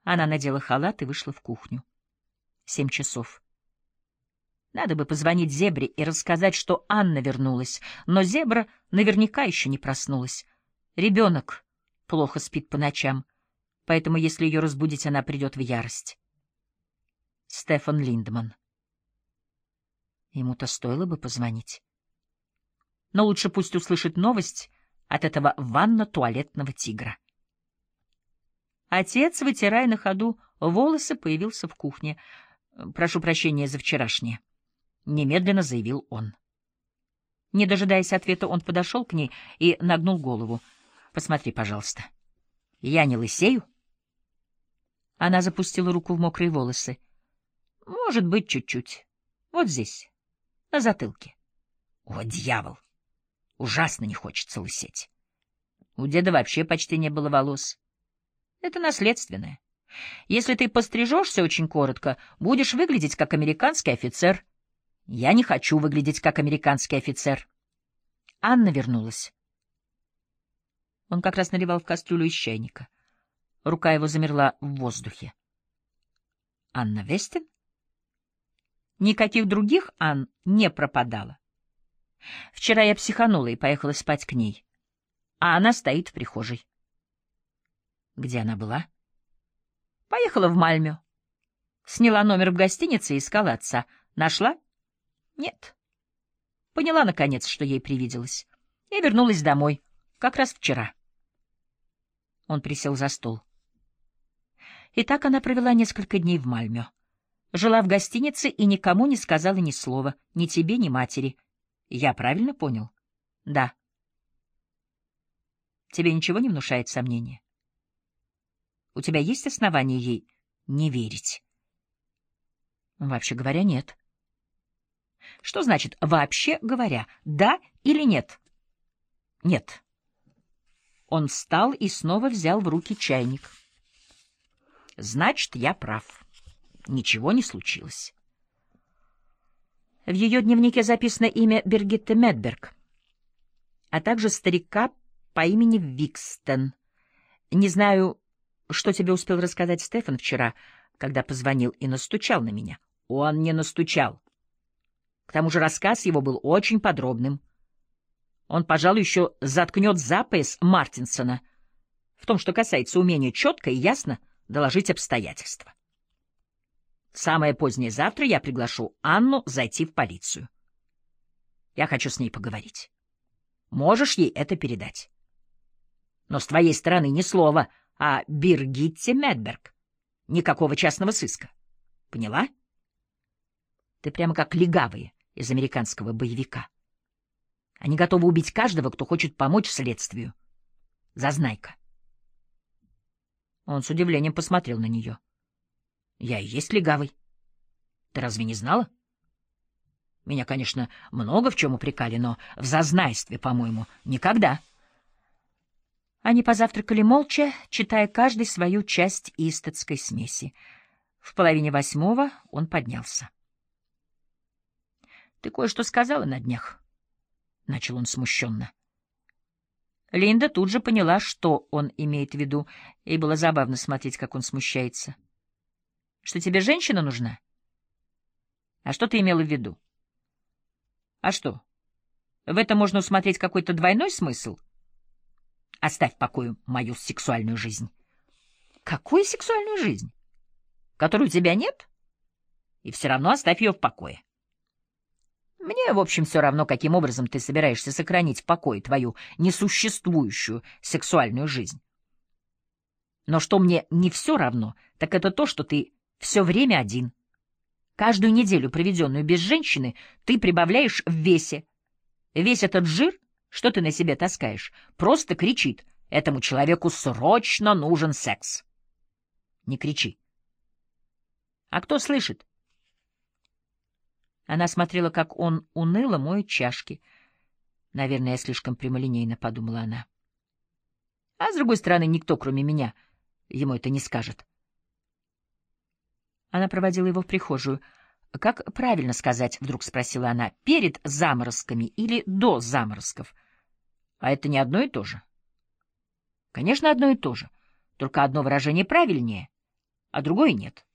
Она надела халат и вышла в кухню. 7 часов. Надо бы позвонить Зебре и рассказать, что Анна вернулась, но Зебра наверняка еще не проснулась. Ребенок плохо спит по ночам, поэтому если ее разбудить, она придет в ярость. Стефан Линдман. Ему-то стоило бы позвонить. Но лучше пусть услышит новость от этого ванно-туалетного тигра. Отец, вытирая на ходу волосы, появился в кухне. «Прошу прощения за вчерашнее», — немедленно заявил он. Не дожидаясь ответа, он подошел к ней и нагнул голову. «Посмотри, пожалуйста. Я не лысею?» Она запустила руку в мокрые волосы. «Может быть, чуть-чуть. Вот здесь, на затылке». «О, дьявол! Ужасно не хочется лысеть. У деда вообще почти не было волос. Это наследственное. Если ты пострижешься очень коротко, будешь выглядеть как американский офицер. Я не хочу выглядеть как американский офицер». Анна вернулась. Он как раз наливал в кастрюлю из чайника. Рука его замерла в воздухе. Анна Вестин? Никаких других Ан не пропадало. Вчера я психанула и поехала спать к ней, а она стоит в прихожей. Где она была? Поехала в Мальмё. Сняла номер в гостинице и искала отца. Нашла? Нет. Поняла, наконец, что ей привиделось. И вернулась домой, как раз вчера. Он присел за стол. И так она провела несколько дней в Мальмё. Жила в гостинице и никому не сказала ни слова, ни тебе, ни матери. Я правильно понял? Да. Тебе ничего не внушает сомнения? У тебя есть основания ей не верить? Вообще говоря, нет. Что значит «вообще говоря»? Да или нет? Нет. Он встал и снова взял в руки чайник. Значит, я прав. Ничего не случилось. В ее дневнике записано имя Биргитты Медберг, а также старика по имени Викстен. Не знаю, что тебе успел рассказать Стефан вчера, когда позвонил и настучал на меня. Он не настучал. К тому же рассказ его был очень подробным. Он, пожалуй, еще заткнет за пояс Мартинсона в том, что касается умения четко и ясно доложить обстоятельства. Самое позднее завтра я приглашу Анну зайти в полицию. Я хочу с ней поговорить. Можешь ей это передать. Но с твоей стороны ни слова о Биргитте Медберг. Никакого частного сыска. Поняла? Ты прямо как легавые из американского боевика. Они готовы убить каждого, кто хочет помочь следствию. Зазнайка. Он с удивлением посмотрел на нее. Я и есть легавый. Ты разве не знала? Меня, конечно, много в чем упрекали, но в зазнайстве, по-моему, никогда. Они позавтракали молча, читая каждый свою часть истатской смеси. В 7:30 он поднялся. — Ты кое-что сказала на днях, — начал он смущенно. Линда тут же поняла, что он имеет в виду, и было забавно смотреть, как он смущается. — Что тебе женщина нужна? — А что ты имела в виду? — А что, в этом можно усмотреть какой-то двойной смысл? — Оставь в покое мою сексуальную жизнь. — Какую сексуальную жизнь? Которую у тебя нет? И все равно оставь ее в покое. Мне, в общем, все равно, каким образом ты собираешься сохранить в покое твою несуществующую сексуальную жизнь. Но что мне не все равно, так это то, что ты все время один. Каждую неделю, проведенную без женщины, ты прибавляешь в весе. Весь этот жир, что ты на себе таскаешь, просто кричит: этому человеку срочно нужен секс. Не кричи. А кто слышит? Она смотрела, как он уныло моет чашки. Наверное, я слишком прямолинейно, подумала она. А с другой стороны, никто, кроме меня, ему это не скажет. Она проводила его в прихожую. «Как правильно сказать?» — вдруг спросила она. «Перед заморозками или до заморозков?» «А это не одно и то же?» «Конечно, одно и то же. Только одно выражение правильнее. а другое нет.